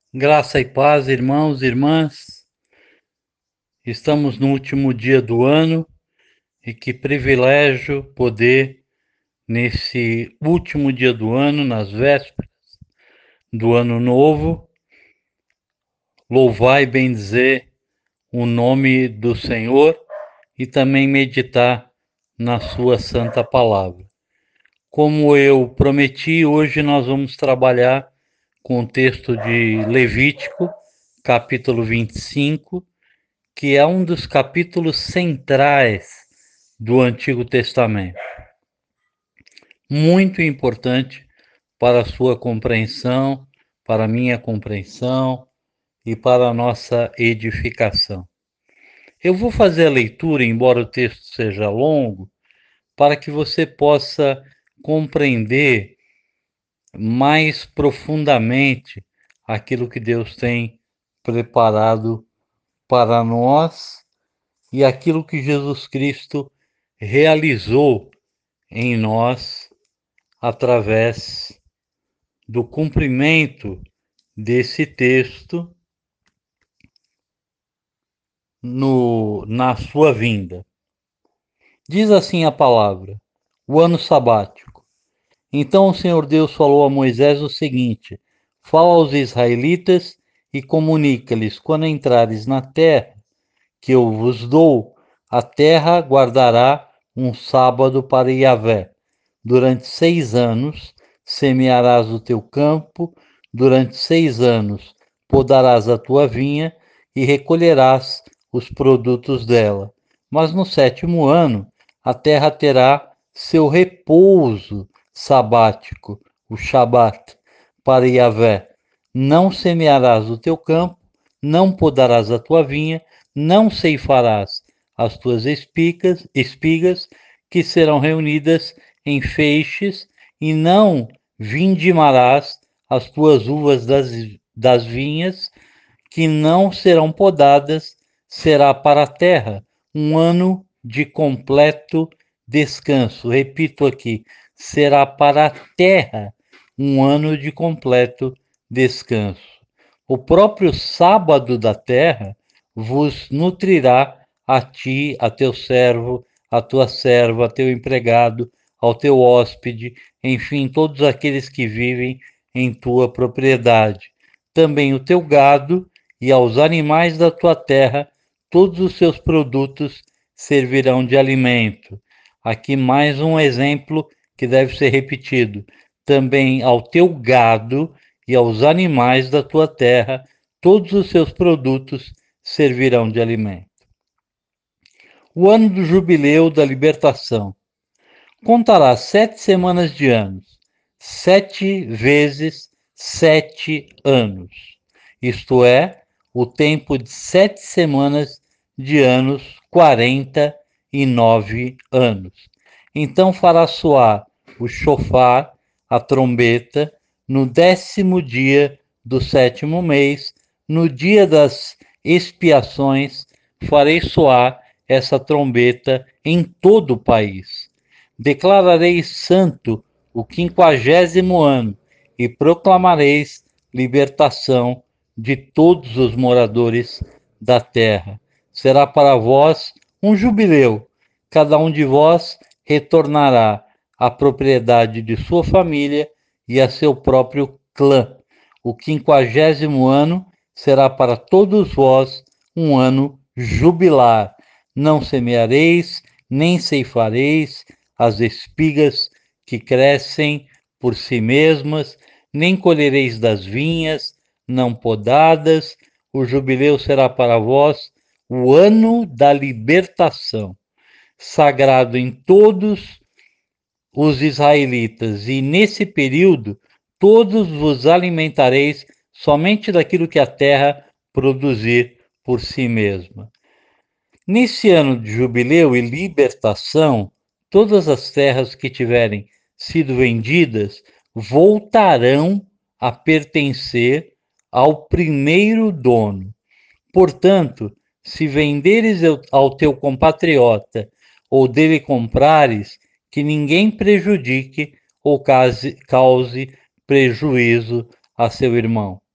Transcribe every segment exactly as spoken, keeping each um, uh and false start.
Graça e paz, irmãos e irmãs. Estamos no último dia do ano e que privilégio poder, nesse último dia do ano, nas vésperas do ano novo, louvar e bendizer o nome do Senhor e também meditar na sua santa palavra. Como eu prometi, hoje nós vamos trabalhar com o texto de Levítico, capítulo vinte e cinco, que é um dos capítulos centrais do Antigo Testamento. Muito importante para a sua compreensão, para a minha compreensão e para a nossa edificação. Eu vou fazer a leitura, embora o texto seja longo, para que você possa compreender mais profundamente aquilo que Deus tem preparado para nós e aquilo que Jesus Cristo realizou em nós através do cumprimento desse texto no, na sua vinda. Diz assim a palavra: o ano sabático. Então o Senhor Deus falou a Moisés o seguinte: fala aos israelitas e comunica-lhes: quando entrares na terra que eu vos dou, a terra guardará um sábado para Yahvé. Durante seis anos semearás o teu campo, durante seis anos podarás a tua vinha e recolherás os produtos dela. Mas no sétimo ano a terra terá seu repouso sabático, o Shabat, para Yahvé. Não semearás o teu campo, não podarás a tua vinha, não ceifarás as tuas espigas, espigas que serão reunidas em feixes, e não vindimarás as tuas uvas das, das vinhas, que não serão podadas, será para a terra um ano de completo descanso. Repito aqui, será para a terra um ano de completo descanso. O próprio sábado da terra vos nutrirá a ti, a teu servo, a tua serva, a teu empregado, ao teu hóspede, enfim, todos aqueles que vivem em tua propriedade. Também o teu gado e aos animais da tua terra, todos os seus produtos servirão de alimento. Aqui mais um exemplo que deve ser repetido. Também ao teu gado e aos animais da tua terra, todos os seus produtos servirão de alimento. O ano do jubileu da libertação contará sete semanas de anos, sete vezes sete anos, isto é, o tempo de sete semanas de anos, quarenta e nove anos. Então fará soar o chofar, a trombeta, no décimo dia do sétimo mês, no dia das expiações, farei soar essa trombeta em todo o país. Declarareis santo o quinquagésimo ano e proclamareis libertação de todos os moradores da terra. Será para vós um jubileu. Cada um de vós retornará à propriedade de sua família e a seu próprio clã. O quinquagésimo ano será para todos vós um ano jubilar. Não semeareis, nem ceifareis as espigas que crescem por si mesmas, nem colhereis das vinhas não podadas. O jubileu será para vós o ano da libertação, sagrado em todos os israelitas, e nesse período todos vos alimentareis somente daquilo que a terra produzir por si mesma. Nesse ano de jubileu e libertação, todas as terras que tiverem sido vendidas voltarão a pertencer ao primeiro dono. Portanto, se venderes ao teu compatriota ou dele comprares, que ninguém prejudique ou cause, cause prejuízo a seu irmão.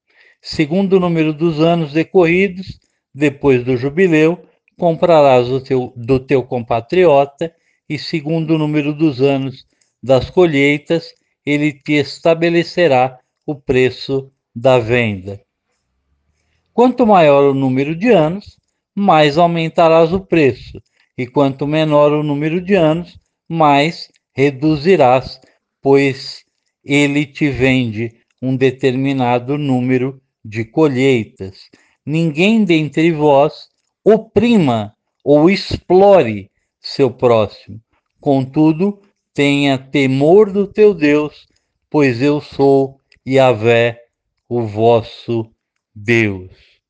Segundo o número dos anos decorridos, depois do jubileu, comprarás do teu, do teu compatriota, e segundo o número dos anos das colheitas, ele te estabelecerá o preço da venda. Quanto maior o número de anos, mais aumentarás o preço, e quanto menor o número de anos, mais reduzirás, pois ele te vende um determinado número de colheitas. Ninguém dentre vós oprima ou explore seu próximo. Contudo, tenha temor do teu Deus, pois eu sou Yahvé, o vosso Deus.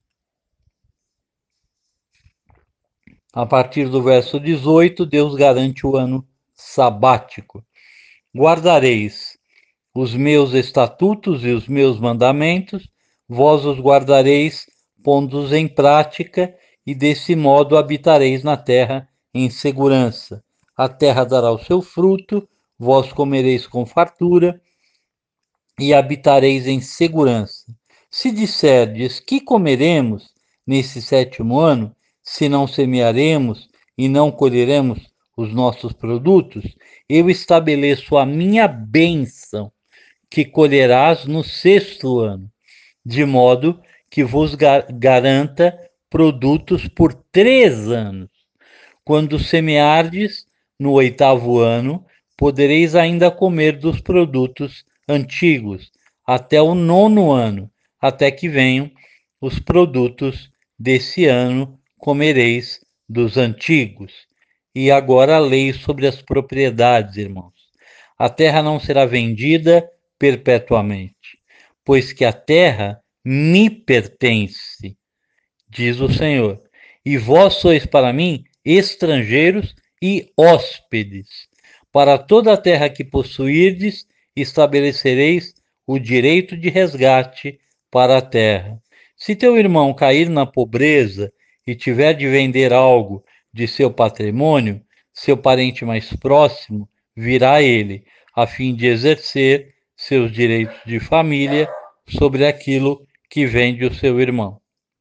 A partir do verso dezoito, Deus garante o ano sabático. Guardareis os meus estatutos e os meus mandamentos, vós os guardareis, pondo-os em prática, e desse modo habitareis na terra em segurança. A terra dará o seu fruto, vós comereis com fartura, e habitareis em segurança. Se disserdes: que comeremos nesse sétimo ano, se não semearemos e não colheremos os nossos produtos, eu estabeleço a minha bênção, que colherás no sexto ano, de modo que vos gar garanta produtos por três anos. Quando semeardes no oitavo ano, podereis ainda comer dos produtos antigos, até o nono ano, até que venham os produtos desse ano, comereis dos antigos. E agora a lei sobre as propriedades, irmãos. A terra não será vendida perpetuamente, pois que a terra me pertence, diz o Senhor, e vós sois para mim estrangeiros e hóspedes. Para toda a terra que possuirdes, estabelecereis o direito de resgate para a terra. Se teu irmão cair na pobreza e tiver de vender algo de seu patrimônio, seu parente mais próximo virá a ele, a fim de exercer seus direitos de família sobre aquilo que vende o seu irmão.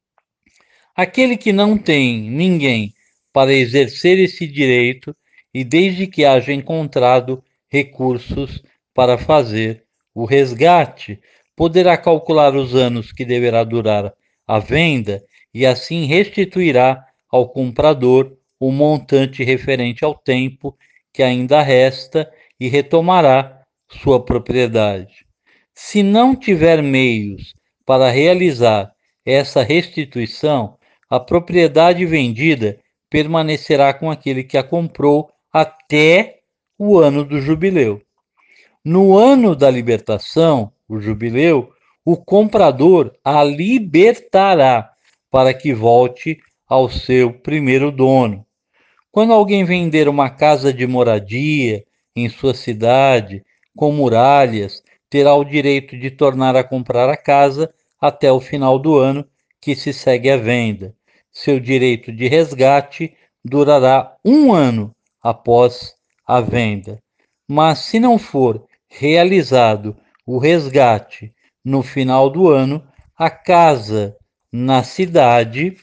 Aquele que não tem ninguém para exercer esse direito, e desde que haja encontrado recursos para fazer o resgate, poderá calcular os anos que deverá durar a venda e assim restituirá ao comprador o montante referente ao tempo que ainda resta e retomará sua propriedade. Se não tiver meios para realizar essa restituição, a propriedade vendida permanecerá com aquele que a comprou até o ano do jubileu. No ano da libertação, o jubileu, o comprador a libertará para que volte ao seu primeiro dono. Quando alguém vender uma casa de moradia em sua cidade, com muralhas, terá o direito de tornar a comprar a casa até o final do ano que se segue à venda. Seu direito de resgate durará um ano após a venda. Mas se não for realizado o resgate no final do ano, a casa na cidade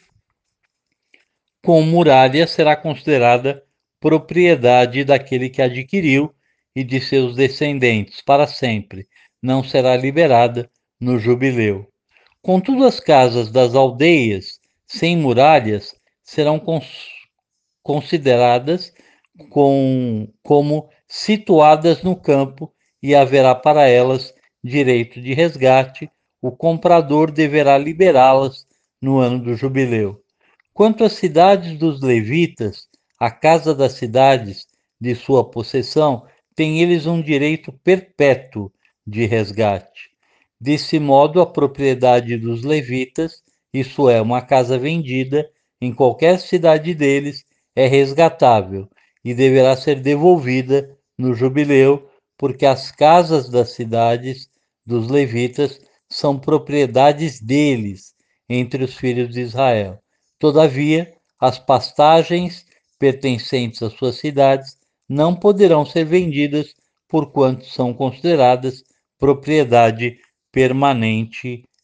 com muralha será considerada propriedade daquele que adquiriu e de seus descendentes para sempre. Não será liberada no jubileu. Contudo, as casas das aldeias sem muralhas serão cons consideradas com, como situadas no campo, e haverá para elas direito de resgate. O comprador deverá liberá-las no ano do jubileu. Quanto às cidades dos levitas, a casa das cidades de sua possessão, têm eles um direito perpétuo de resgate. Desse modo, a propriedade dos levitas, isso é, uma casa vendida em qualquer cidade deles, é resgatável e deverá ser devolvida no jubileu, porque as casas das cidades dos levitas são propriedades deles entre os filhos de Israel. Todavia, as pastagens pertencentes às suas cidades não poderão ser vendidas, porquanto são consideradas propriedade permanente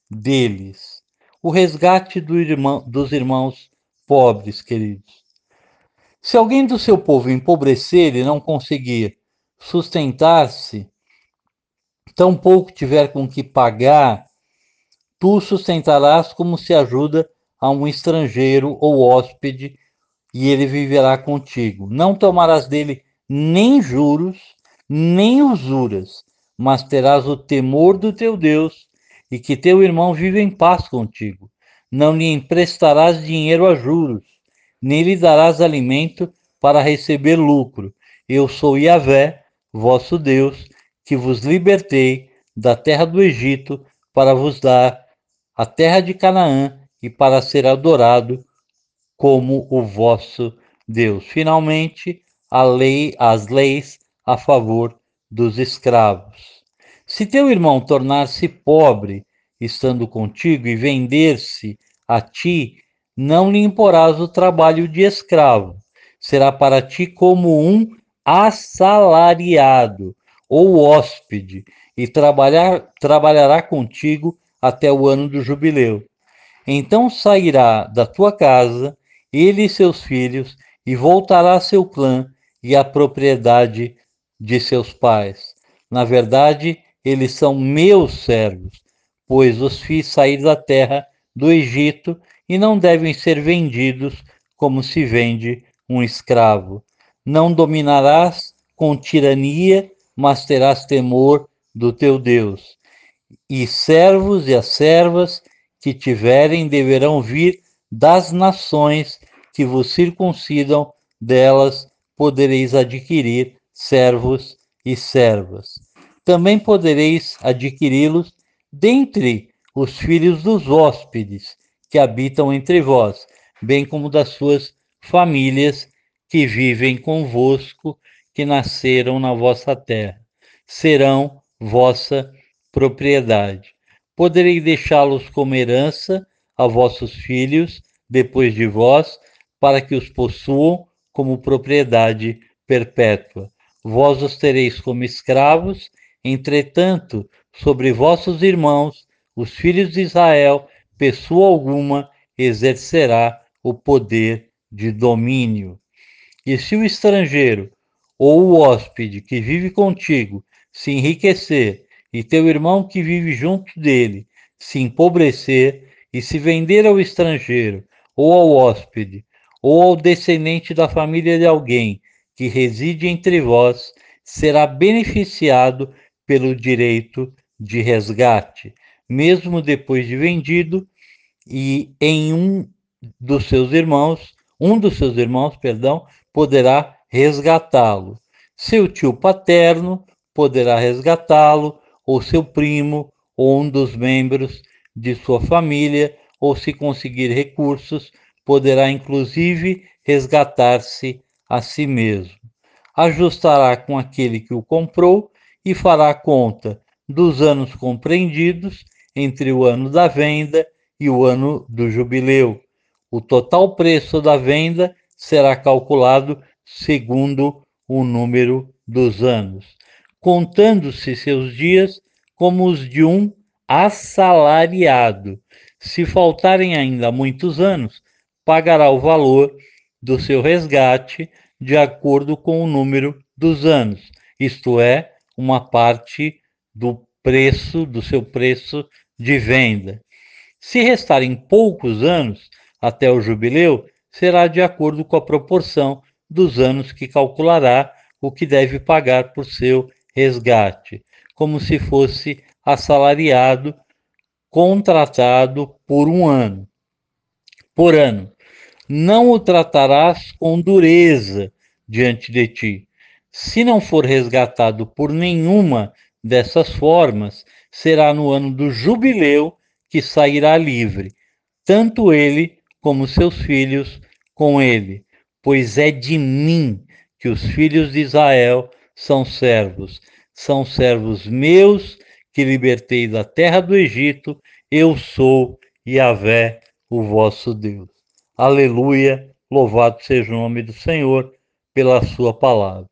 deles. O resgate do irmão, dos irmãos pobres, queridos. Se alguém do seu povo empobrecer e não conseguir sustentar-se, tampouco tiver com que pagar, tu o sustentarás como se ajuda a um estrangeiro ou hóspede, e ele viverá contigo. Não tomarás dele nem juros, nem usuras, mas terás o temor do teu Deus, e que teu irmão viva em paz contigo. Não lhe emprestarás dinheiro a juros, nem lhe darás alimento para receber lucro. Eu sou Yahvé, vosso Deus, que vos libertei da terra do Egito para vos dar a terra de Canaã e para ser adorado como o vosso Deus. Finalmente, a lei, as leis a favor dos escravos. Se teu irmão tornar-se pobre, estando contigo, e vender-se a ti, não lhe imporás o trabalho de escravo. Será para ti como um assalariado ou hóspede, e trabalhar, trabalhará contigo até o ano do jubileu. Então sairá da tua casa, ele e seus filhos, e voltará a seu clã e à propriedade de seus pais. Na verdade, eles são meus servos, pois os fiz sair da terra do Egito e não devem ser vendidos como se vende um escravo. Não dominarás com tirania, mas terás temor do teu Deus. E servos e as servas que tiverem deverão vir das nações que vos circuncidam, delas podereis adquirir servos e servas. Também podereis adquiri-los dentre os filhos dos hóspedes que habitam entre vós, bem como das suas famílias que vivem convosco, que nasceram na vossa terra. Serão vossa propriedade. Poderei deixá-los como herança a vossos filhos depois de vós, para que os possuam como propriedade perpétua. Vós os tereis como escravos, entretanto, sobre vossos irmãos, os filhos de Israel, pessoa alguma exercerá o poder de domínio. E se o estrangeiro ou o hóspede que vive contigo se enriquecer, e teu irmão que vive junto dele se empobrecer, e se vender ao estrangeiro, ou ao hóspede, ou ao descendente da família de alguém que reside entre vós, será beneficiado pelo direito de resgate, mesmo depois de vendido, e em um dos seus irmãos, um dos seus irmãos, perdão, poderá resgatá-lo. Seu tio paterno poderá resgatá-lo, ou seu primo, ou um dos membros de sua família, ou se conseguir recursos, poderá inclusive resgatar-se a si mesmo. Ajustará com aquele que o comprou e fará conta dos anos compreendidos entre o ano da venda e o ano do jubileu. O total preço da venda será calculado segundo o número dos anos, contando-se seus dias como os de um assalariado. Se faltarem ainda muitos anos, pagará o valor do seu resgate de acordo com o número dos anos, isto é, uma parte do preço, do seu preço de venda. Se restarem poucos anos até o jubileu, será de acordo com a proporção dos anos que calculará o que deve pagar por seu resgate, como se fosse assalariado, contratado por um ano, por ano. Não o tratarás com dureza diante de ti. Se não for resgatado por nenhuma dessas formas, será no ano do jubileu que sairá livre, tanto ele como seus filhos com ele, pois é de mim que os filhos de Israel são servos, são servos meus que libertei da terra do Egito, eu sou Yahvé, o vosso Deus. Aleluia, louvado seja o nome do Senhor pela sua palavra.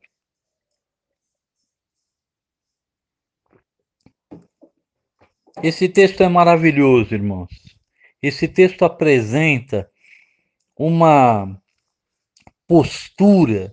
Esse texto é maravilhoso, irmãos. Esse texto apresenta uma postura,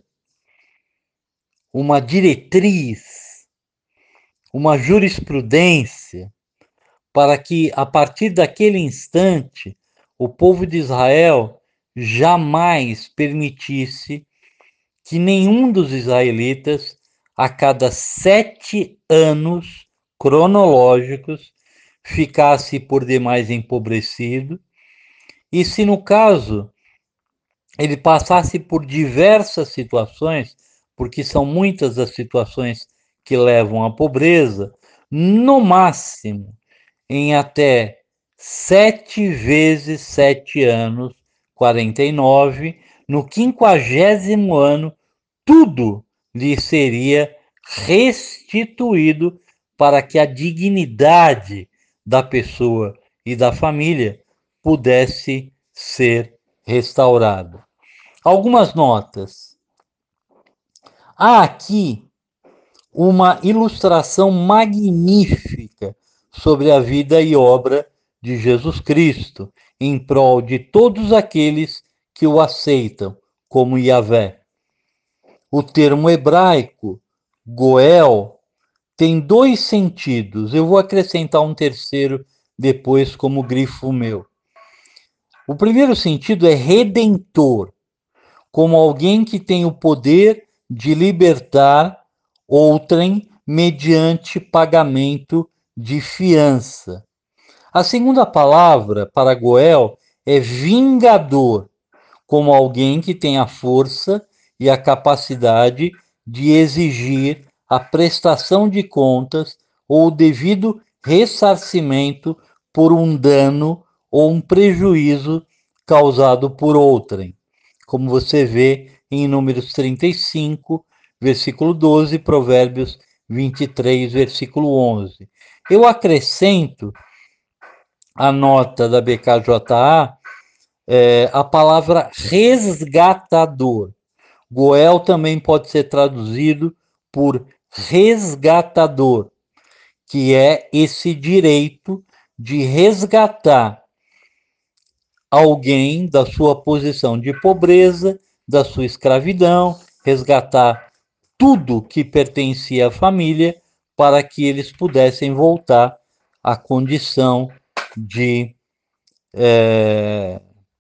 uma diretriz, uma jurisprudência para que, a partir daquele instante, o povo de Israel jamais permitisse que nenhum dos israelitas, a cada sete anos cronológicos, ficasse por demais empobrecido, e se no caso ele passasse por diversas situações, porque são muitas as situações que levam à pobreza, no máximo em até sete vezes sete anos, quarenta e nove, no quinquagésimo ano, tudo lhe seria restituído para que a dignidade da pessoa e da família pudesse ser restaurada. Algumas notas. Há aqui uma ilustração magnífica sobre a vida e obra de Jesus Cristo, em prol de todos aqueles que o aceitam como Yahvé. O termo hebraico, Goel, tem dois sentidos. Eu vou acrescentar um terceiro depois como grifo meu. O primeiro sentido é redentor, como alguém que tem o poder de libertar outrem mediante pagamento de fiança. A segunda palavra para Goel é vingador, como alguém que tem a força e a capacidade de exigir a prestação de contas ou o devido ressarcimento por um dano ou um prejuízo causado por outrem, como você vê em Números trinta e cinco, versículo doze, Provérbios vinte e três, versículo onze. Eu acrescento a nota da B K J A é, a palavra resgatador. Goel também pode ser traduzido por resgatador, que é esse direito de resgatar alguém da sua posição de pobreza, da sua escravidão, resgatar tudo que pertencia à família para que eles pudessem voltar à condição de é,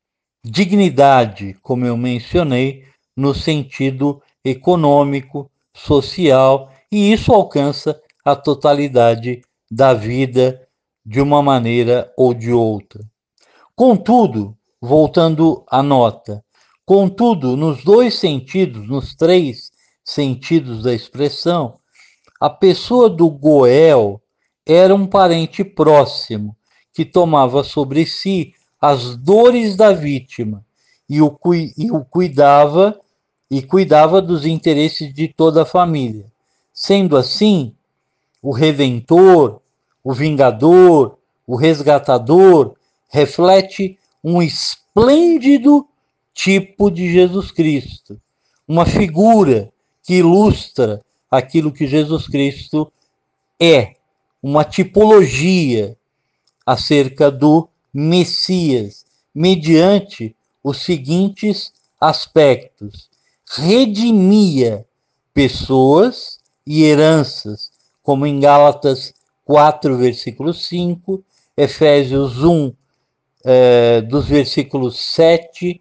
dignidade, como eu mencionei, no sentido econômico, social, e isso alcança a totalidade da vida de uma maneira ou de outra. Contudo, voltando à nota, contudo, nos dois sentidos, nos três sentidos da expressão, a pessoa do Goel era um parente próximo que tomava sobre si as dores da vítima e o, e o cuidava e cuidava dos interesses de toda a família. Sendo assim, o redentor, o vingador, o resgatador reflete um esplêndido tipo de Jesus Cristo, uma figura que ilustra aquilo que Jesus Cristo é, uma tipologia acerca do Messias, mediante os seguintes aspectos: redimia pessoas e heranças, como em Gálatas quatro, versículo cinco, Efésios um, é, dos versículos sete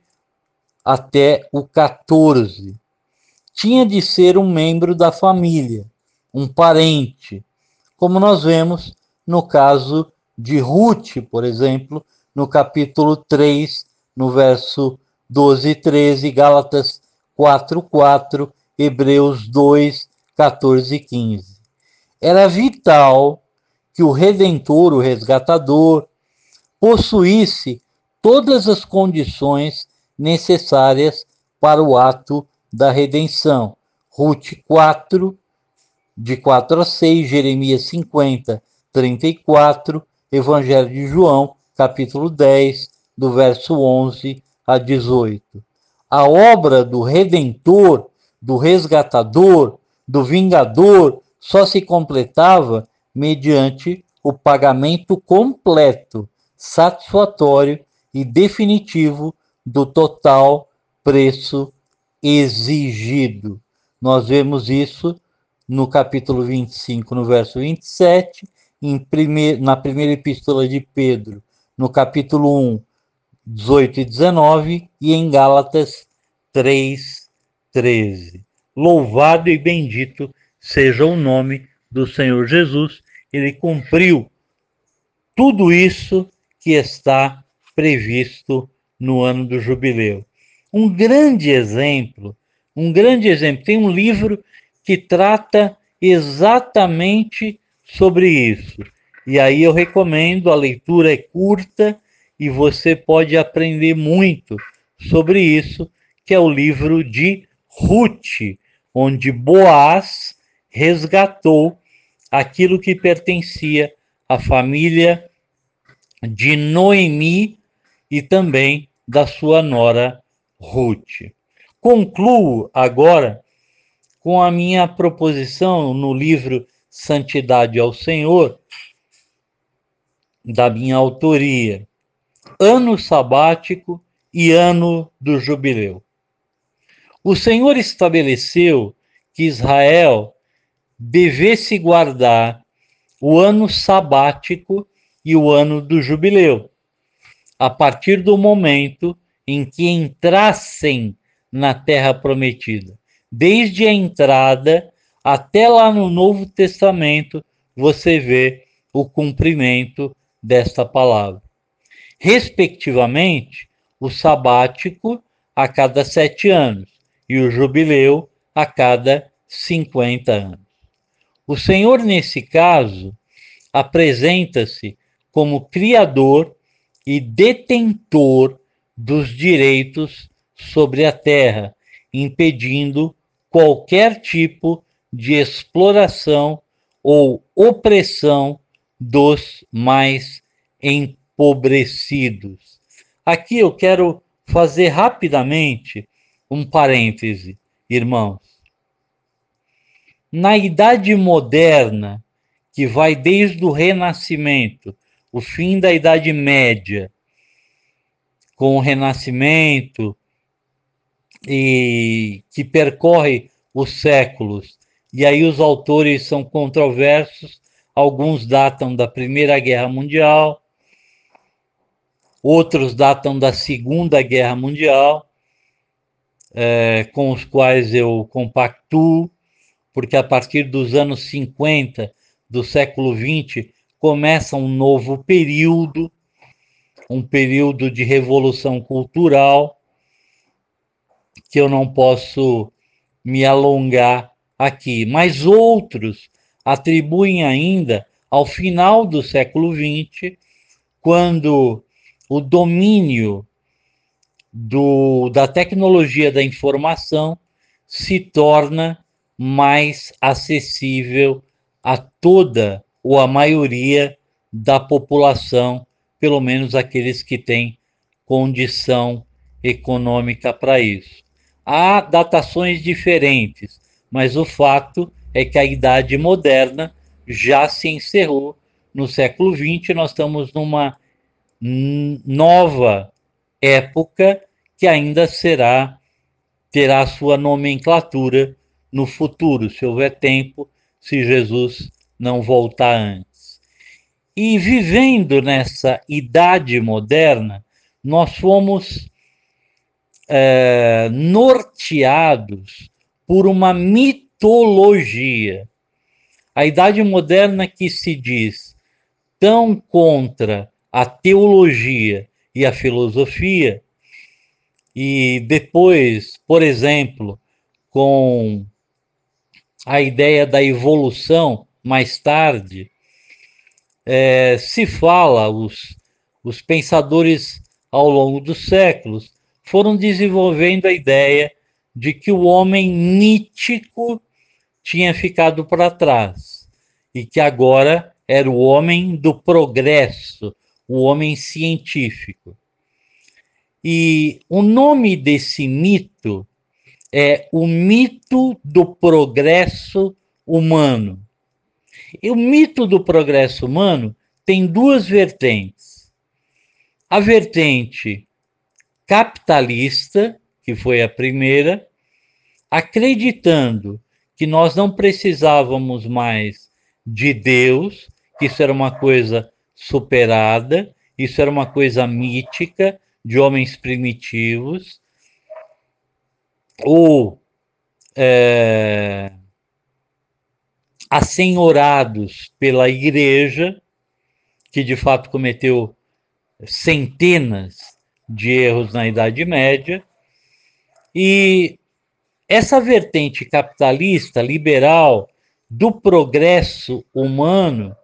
até o quatorze. Tinha de ser um membro da família, um parente, como nós vemos no caso de Ruth, por exemplo, no capítulo três, no verso doze e treze, Gálatas quatro, quatro, Hebreus dois, quatorze e quinze. Era vital que o Redentor, o resgatador, possuísse todas as condições necessárias para o ato da redenção. Ruth quatro, de quatro a seis, Jeremias cinquenta, trinta e quatro, Evangelho de João, capítulo dez, do verso onze a dezoito. A obra do Redentor, do Resgatador, do Vingador, só se completava mediante o pagamento completo, satisfatório e definitivo do total preço exigido. Nós vemos isso no capítulo vinte e cinco, no verso vinte e sete, em primeir, na primeira epístola de Pedro, no capítulo um, dezoito e dezenove, e em Gálatas três, treze. Louvado e bendito seja o nome do Senhor Jesus. Ele cumpriu tudo isso que está previsto no ano do jubileu. Um grande exemplo, um grande exemplo, tem um livro que trata exatamente sobre isso. E aí eu recomendo, a leitura é curta e você pode aprender muito sobre isso, que é o livro de Ruth, onde Boaz resgatou aquilo que pertencia à família de Noemi e também da sua nora Ruth. Concluo agora com a minha proposição no livro Santidade ao Senhor, da minha autoria, ano sabático e ano do jubileu. O Senhor estabeleceu que Israel devesse guardar o ano sabático e o ano do jubileu, a partir do momento em que entrassem na terra prometida. Desde a entrada até lá no Novo Testamento, você vê o cumprimento desta palavra. Respectivamente, o sabático a cada sete anos e o jubileu a cada cinquenta anos. O Senhor, nesse caso, apresenta-se como criador e detentor dos direitos sobre a terra, impedindo qualquer tipo de exploração ou opressão dos mais empobrecidos. Aqui eu quero fazer rapidamente um parêntese, irmãos. Na Idade Moderna, que vai desde o Renascimento, o fim da Idade Média, com o Renascimento, e que percorre os séculos, e aí os autores são controversos, alguns datam da Primeira Guerra Mundial, outros datam da Segunda Guerra Mundial, é, com os quais eu compactuo, porque a partir dos anos cinquenta do século vinte começa um novo período, um período de revolução cultural, que eu não posso me alongar aqui. Mas outros atribuem ainda ao final do século vinte, quando o domínio do, da tecnologia da informação se torna mais acessível a toda ou a maioria da população, pelo menos aqueles que têm condição econômica para isso. Há datações diferentes, mas o fato é que a Idade Moderna já se encerrou no século vinte. Nós estamos numa nova época que ainda será, terá sua nomenclatura no futuro, se houver tempo, se Jesus não voltar antes. E vivendo nessa Idade Moderna, nós fomos é, norteados por uma mitologia. A Idade Moderna, que se diz tão contra a teologia e a filosofia, e depois, por exemplo, com a ideia da evolução, mais tarde, é, se fala, os, os pensadores ao longo dos séculos foram desenvolvendo a ideia de que o homem nítico tinha ficado para trás e que agora era o homem do progresso, o homem científico. E o nome desse mito é o mito do progresso humano. E o mito do progresso humano tem duas vertentes. A vertente capitalista, que foi a primeira, acreditando que nós não precisávamos mais de Deus, que isso era uma coisa superada, isso era uma coisa mítica de homens primitivos, ou é, assenhorados pela igreja, que de fato cometeu centenas de erros na Idade Média, e essa vertente capitalista, liberal, do progresso humano,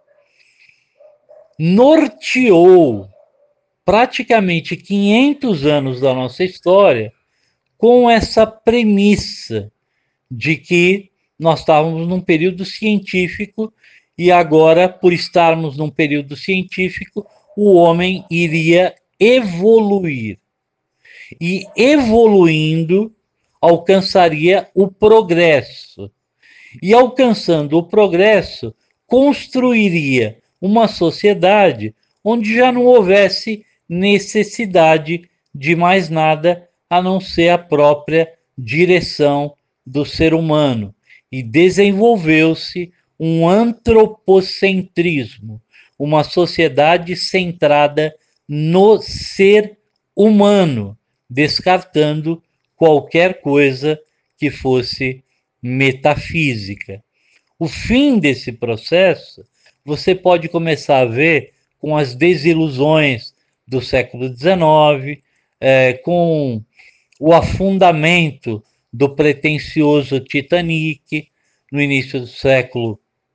norteou praticamente quinhentos anos da nossa história com essa premissa de que nós estávamos num período científico e agora, por estarmos num período científico, o homem iria evoluir. E evoluindo, alcançaria o progresso. E alcançando o progresso, construiria uma sociedade onde já não houvesse necessidade de mais nada a não ser a própria direção do ser humano. E desenvolveu-se um antropocentrismo, uma sociedade centrada no ser humano, descartando qualquer coisa que fosse metafísica. O fim desse processo você pode começar a ver com as desilusões do século dezenove, é, com o afundamento do pretensioso Titanic no início do século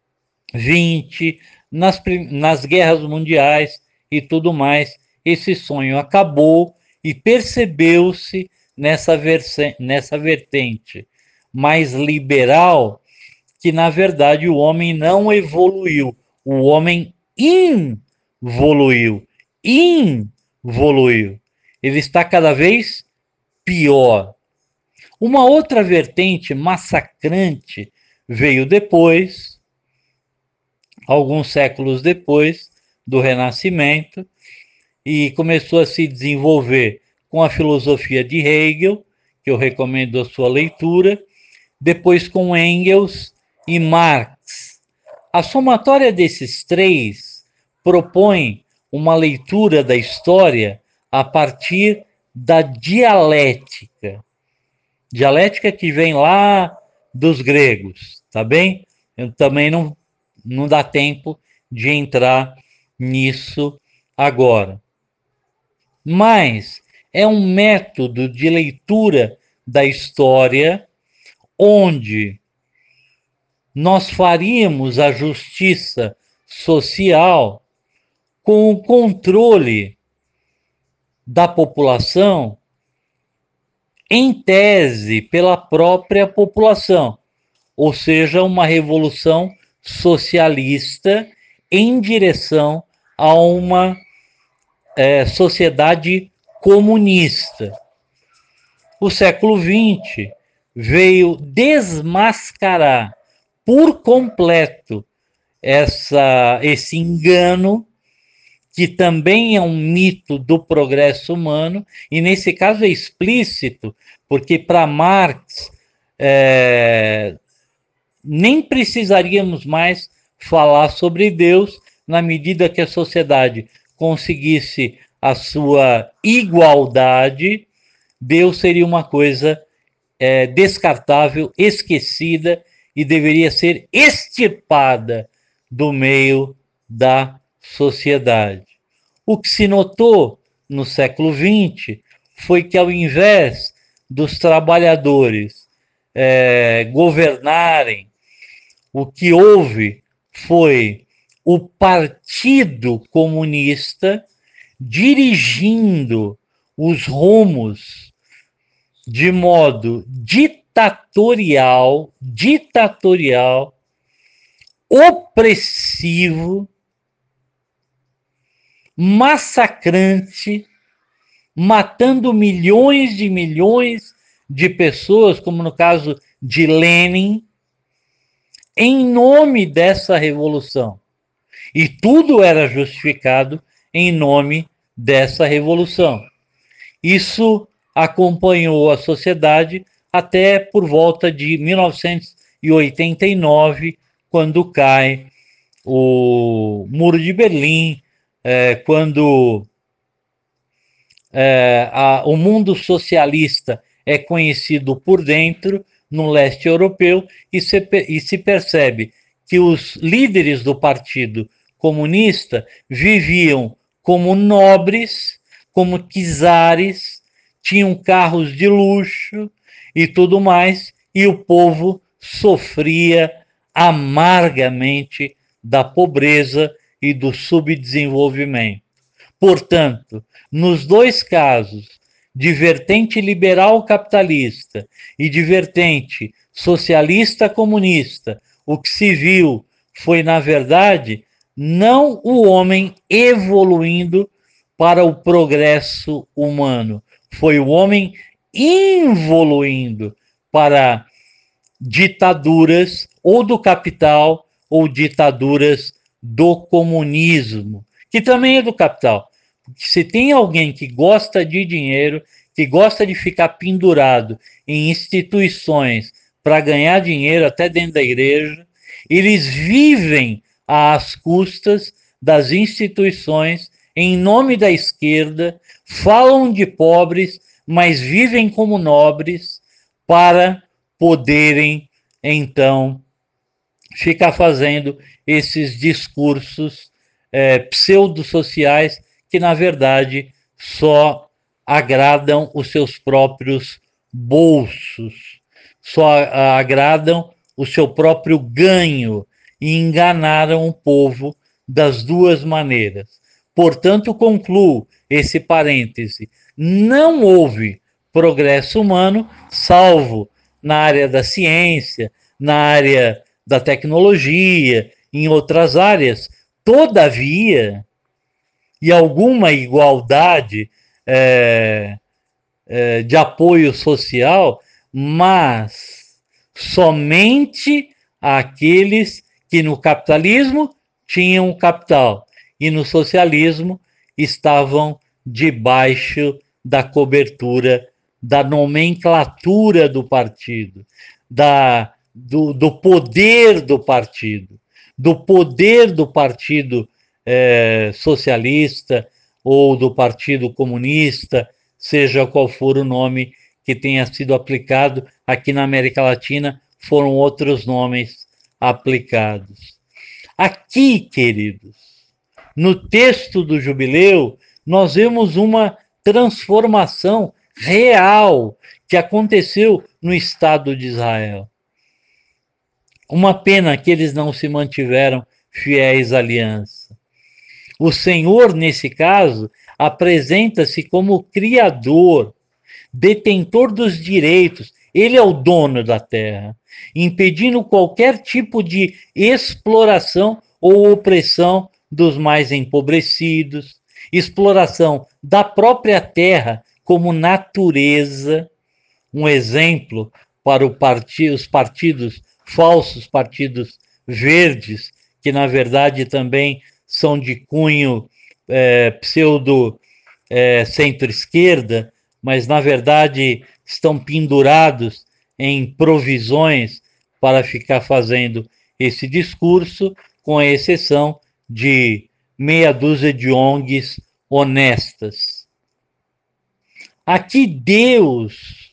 vinte, nas, nas guerras mundiais e tudo mais. Esse sonho acabou e percebeu-se nessa, nessa vertente mais liberal que, na verdade, o homem não evoluiu, o homem involuiu, involuiu. Ele está cada vez pior. Uma outra vertente massacrante veio depois, alguns séculos depois do Renascimento, e começou a se desenvolver com a filosofia de Hegel, que eu recomendo a sua leitura, depois com Engels e Marx. A somatória desses três propõe uma leitura da história a partir da dialética. Dialética que vem lá dos gregos, tá bem? Eu também não, não dá tempo de entrar nisso agora. Mas é um método de leitura da história onde nós faríamos a justiça social com o controle da população, em tese, pela própria população, ou seja, uma revolução socialista em direção a uma é, sociedade comunista. O século vinte veio desmascarar por completo essa, esse engano, que também é um mito do progresso humano, e nesse caso é explícito, porque para Marx é, nem precisaríamos mais falar sobre Deus, na medida que a sociedade conseguisse a sua igualdade, Deus seria uma coisa é, descartável, esquecida, e deveria ser extirpada do meio da sociedade. O que se notou no século vinte foi que, ao invés dos trabalhadores é, governarem, o que houve foi o Partido Comunista dirigindo os rumos de modo ditatorial, ditatorial, opressivo, massacrante, matando milhões de milhões de pessoas, como no caso de Lenin, em nome dessa revolução. E tudo era justificado em nome dessa revolução. Isso acompanhou a sociedade até por volta de mil novecentos e oitenta e nove, quando cai o Muro de Berlim, é, quando é, a, o mundo socialista é conhecido por dentro, no leste europeu, e se, e se percebe que os líderes do Partido Comunista viviam como nobres, como czares, tinham carros de luxo e tudo mais, e o povo sofria amargamente da pobreza e do subdesenvolvimento. Portanto, nos dois casos, de vertente liberal capitalista e de vertente socialista comunista, o que se viu foi, na verdade, não o homem evoluindo para o progresso humano, foi o homem involuindo para ditaduras ou do capital ou ditaduras do comunismo, que também é do capital. Se tem alguém que gosta de dinheiro, que gosta de ficar pendurado em instituições para ganhar dinheiro, até dentro da igreja, eles vivem às custas das instituições, em nome da esquerda, falam de pobres, mas vivem como nobres para poderem, então, ficar fazendo esses discursos é, pseudo-sociais que, na verdade, só agradam os seus próprios bolsos, só agradam o seu próprio ganho e enganaram o povo das duas maneiras. Portanto, concluo esse parêntese. Não houve progresso humano, salvo na área da ciência, na área da tecnologia, em outras áreas. Todavia, e alguma igualdade é, é, de apoio social, mas somente aqueles que no capitalismo tinham capital e no socialismo estavam debaixo da cobertura da nomenclatura do partido, da, do, do poder do partido, do poder do partido é, socialista ou do Partido Comunista, seja qual for o nome que tenha sido aplicado. Aqui na América Latina foram outros nomes aplicados. Aqui, queridos, no texto do Jubileu, nós vemos uma transformação real que aconteceu no Estado de Israel. Uma pena que eles não se mantiveram fiéis à aliança. O Senhor, nesse caso, apresenta-se como criador, detentor dos direitos. Ele é o dono da terra, impedindo qualquer tipo de exploração ou opressão dos mais empobrecidos, exploração da própria terra como natureza. Um exemplo para o part... os partidos, falsos partidos verdes, que na verdade também são de cunho é, pseudo é, centro-esquerda, mas na verdade estão pendurados em provisões para ficar fazendo esse discurso, com a exceção de meia dúzia de O N Gs honestas. Aqui Deus,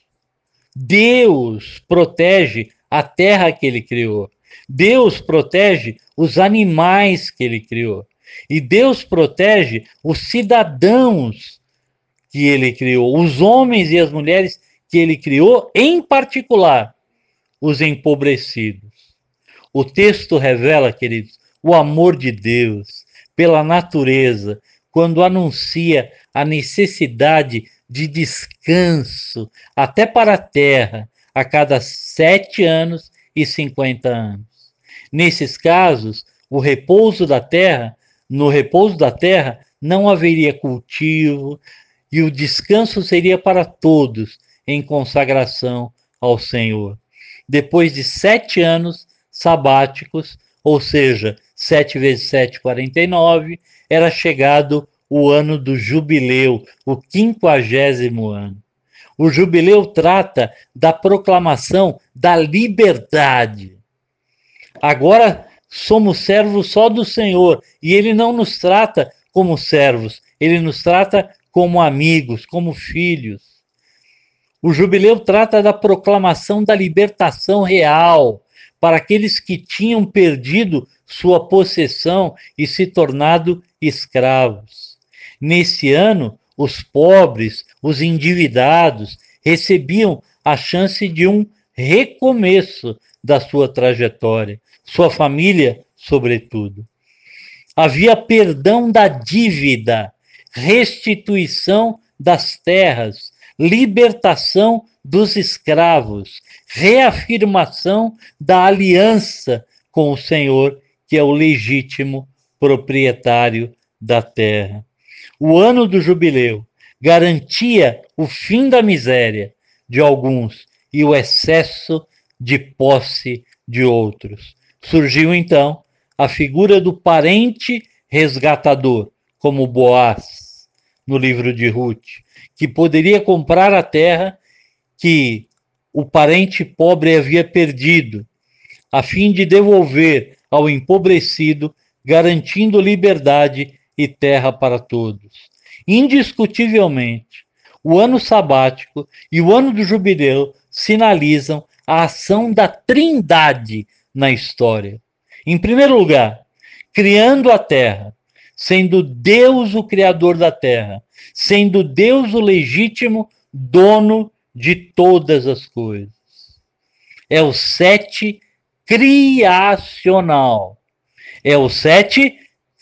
Deus protege a terra que ele criou. Deus protege os animais que ele criou. E Deus protege os cidadãos que ele criou, os homens e as mulheres que ele criou, em particular, os empobrecidos. O texto revela, queridos, o amor de Deus pela natureza, quando anuncia a necessidade de descanso, até para a terra, a cada sete anos e cinquenta anos. Nesses casos, o repouso da terra, no repouso da terra, não haveria cultivo, e o descanso seria para todos, em consagração ao Senhor. Depois de sete anos, sabáticos, ou seja, sete vezes sete, quarenta e nove, era chegado o ano do jubileu, o quinquagésimo ano. O jubileu trata da proclamação da liberdade. Agora somos servos só do Senhor, e Ele não nos trata como servos, Ele nos trata como amigos, como filhos. O jubileu trata da proclamação da libertação real para aqueles que tinham perdido sua possessão e se tornado escravos. Nesse ano, os pobres, os endividados, recebiam a chance de um recomeço da sua trajetória, sua família, sobretudo. Havia perdão da dívida, restituição das terras, libertação dos escravos, reafirmação da aliança com o Senhor, que é o legítimo proprietário da terra. O ano do jubileu garantia o fim da miséria de alguns e o excesso de posse de outros. Surgiu então a figura do parente resgatador, como Boaz, no livro de Ruth, que poderia comprar a terra que o parente pobre havia perdido, a fim de devolver ao empobrecido, garantindo liberdade e terra para todos. Indiscutivelmente, o ano sabático e o ano do jubileu sinalizam a ação da Trindade na história. Em primeiro lugar, criando a terra, sendo Deus o criador da terra, sendo Deus o legítimo dono de todas as coisas. É o sete criacional. É o sete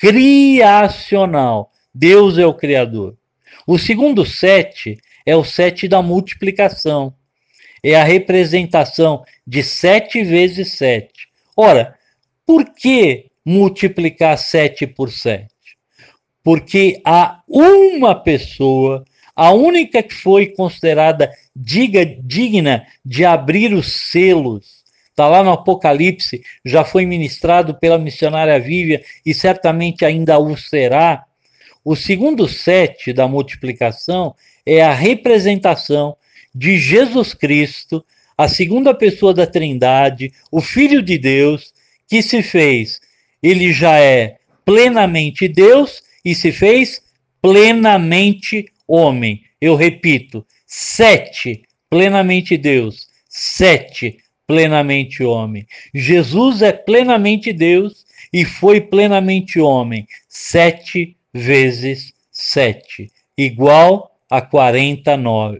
criacional. Deus é o criador. O segundo sete é o sete da multiplicação. É a representação de sete vezes sete. Ora, por que multiplicar sete por sete? Porque há uma pessoa, a única que foi considerada diga, digna de abrir os selos, está lá no Apocalipse, já foi ministrado pela missionária Vívia e certamente ainda o será. O segundo sete da multiplicação é a representação de Jesus Cristo, a segunda pessoa da Trindade, o Filho de Deus, que se fez, ele já é plenamente Deus e se fez plenamente homem. Eu repito, sete, plenamente Deus, sete, plenamente homem. Jesus é plenamente Deus e foi plenamente homem, sete vezes sete, igual a quarenta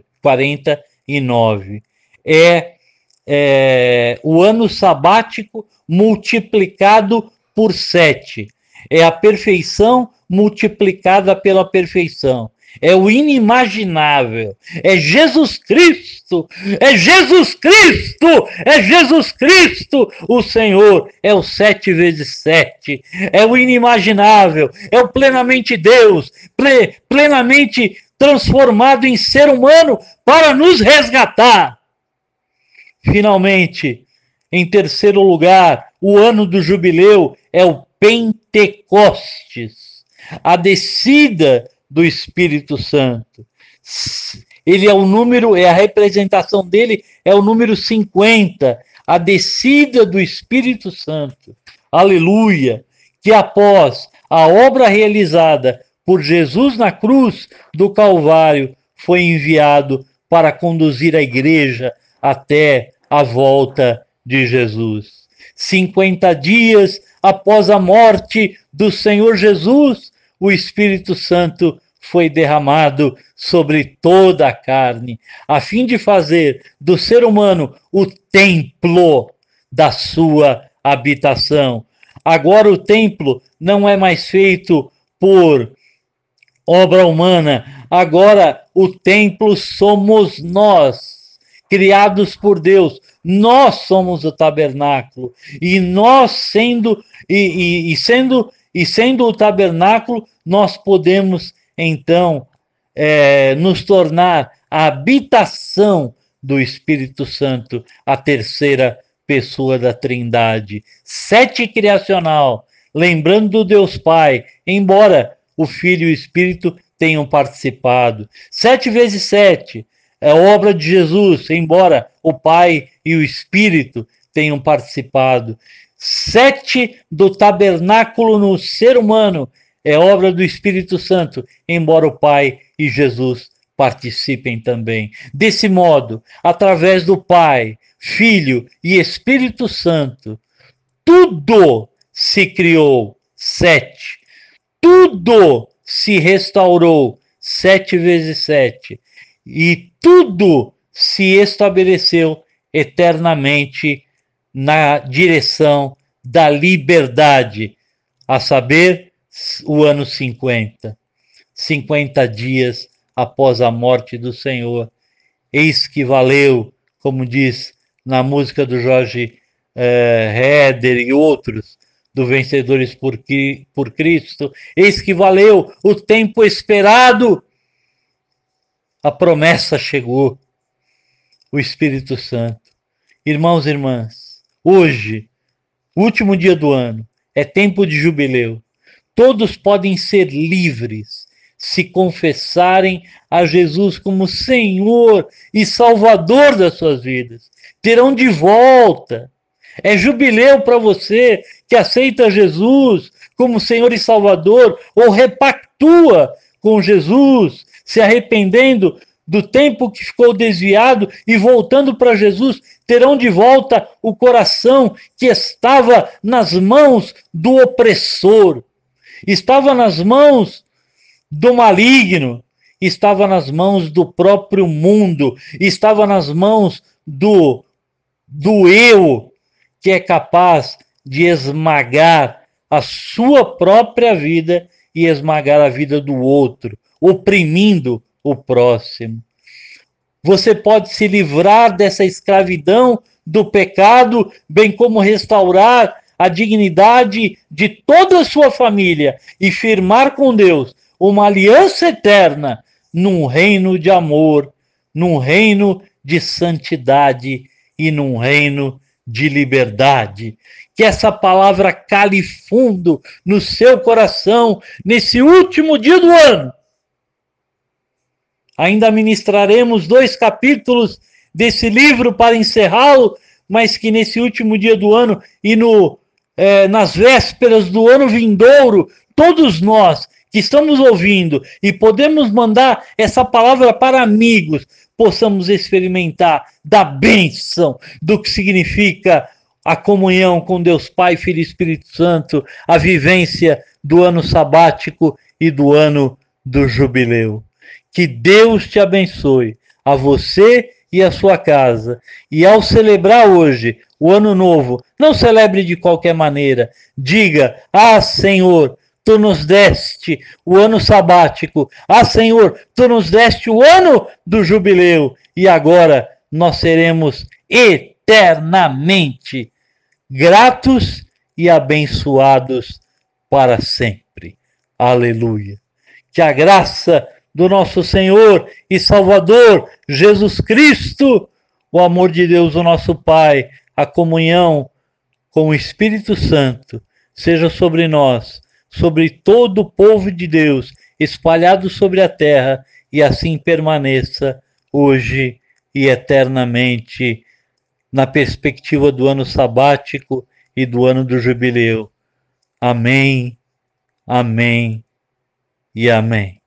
e nove. É, é o ano sabático multiplicado por sete. É a perfeição multiplicada pela perfeição. É o inimaginável. É Jesus Cristo. É Jesus Cristo. É Jesus Cristo, o Senhor. É o sete vezes sete. É o inimaginável. É o plenamente Deus. Ple, plenamente transformado em ser humano para nos resgatar. Finalmente, em terceiro lugar, o ano do jubileu é o Pentecostes, a descida do Espírito Santo. Ele é o número, é a representação dele, é o número cinquenta, a descida do Espírito Santo. Aleluia! Que após a obra realizada por Jesus na cruz do Calvário, foi enviado para conduzir a igreja até a volta de Jesus. cinquenta dias após a morte do Senhor Jesus, o Espírito Santo foi derramado sobre toda a carne, a fim de fazer do ser humano o templo da sua habitação. Agora o templo não é mais feito por obra humana, agora o templo somos nós, criados por Deus. Nós somos o tabernáculo, e nós sendo e, e, e sendo e sendo o tabernáculo, nós podemos então é, nos tornar a habitação do Espírito Santo, a terceira pessoa da Trindade. Sete criacional, lembrando do Deus Pai, embora o Filho e o Espírito tenham participado. Sete vezes sete é obra de Jesus, embora o Pai e o Espírito tenham participado. Sete do tabernáculo no ser humano é obra do Espírito Santo, embora o Pai e Jesus participem também. Desse modo, através do Pai, Filho e Espírito Santo, tudo se criou, sete. Tudo se restaurou, sete vezes sete. E tudo se estabeleceu eternamente na direção da liberdade, a saber, o ano cinquenta. cinquenta dias após a morte do Senhor. Eis que valeu, como diz na música do Jorge eh, Heder e outros, do Vencedores por, por Cristo, eis que valeu o tempo esperado. A promessa chegou, o Espírito Santo. Irmãos e irmãs, hoje, último dia do ano, é tempo de jubileu. Todos podem ser livres se confessarem a Jesus como Senhor e Salvador das suas vidas. Terão de volta. É jubileu para você que aceita Jesus como Senhor e Salvador ou repactua com Jesus, se arrependendo do tempo que ficou desviado e voltando para Jesus, terão de volta o coração que estava nas mãos do opressor, estava nas mãos do maligno, estava nas mãos do próprio mundo, estava nas mãos do, do eu, que é capaz de esmagar a sua própria vida e esmagar a vida do outro, oprimindo o próximo. Você pode se livrar dessa escravidão do pecado, bem como restaurar a dignidade de toda a sua família e firmar com Deus uma aliança eterna num reino de amor, num reino de santidade e num reino de liberdade. Que essa palavra cale fundo no seu coração nesse último dia do ano. Ainda ministraremos dois capítulos desse livro para encerrá-lo, mas que nesse último dia do ano e no, eh, nas vésperas do ano vindouro, todos nós que estamos ouvindo e podemos mandar essa palavra para amigos, possamos experimentar da bênção do que significa a comunhão com Deus Pai, Filho e Espírito Santo, a vivência do ano sabático e do ano do jubileu. Que Deus te abençoe, a você e a sua casa. E ao celebrar hoje o ano novo, não celebre de qualquer maneira. Diga, ah, Senhor, tu nos deste o ano sabático. Ah, Senhor, tu nos deste o ano do jubileu. E agora nós seremos eternamente gratos e abençoados para sempre. Aleluia. Que a graça do nosso Senhor e Salvador Jesus Cristo, o amor de Deus, o nosso Pai, a comunhão com o Espírito Santo, seja sobre nós, sobre todo o povo de Deus, espalhado sobre a terra, e assim permaneça hoje e eternamente, na perspectiva do ano sabático e do ano do jubileu. Amém, amém e amém.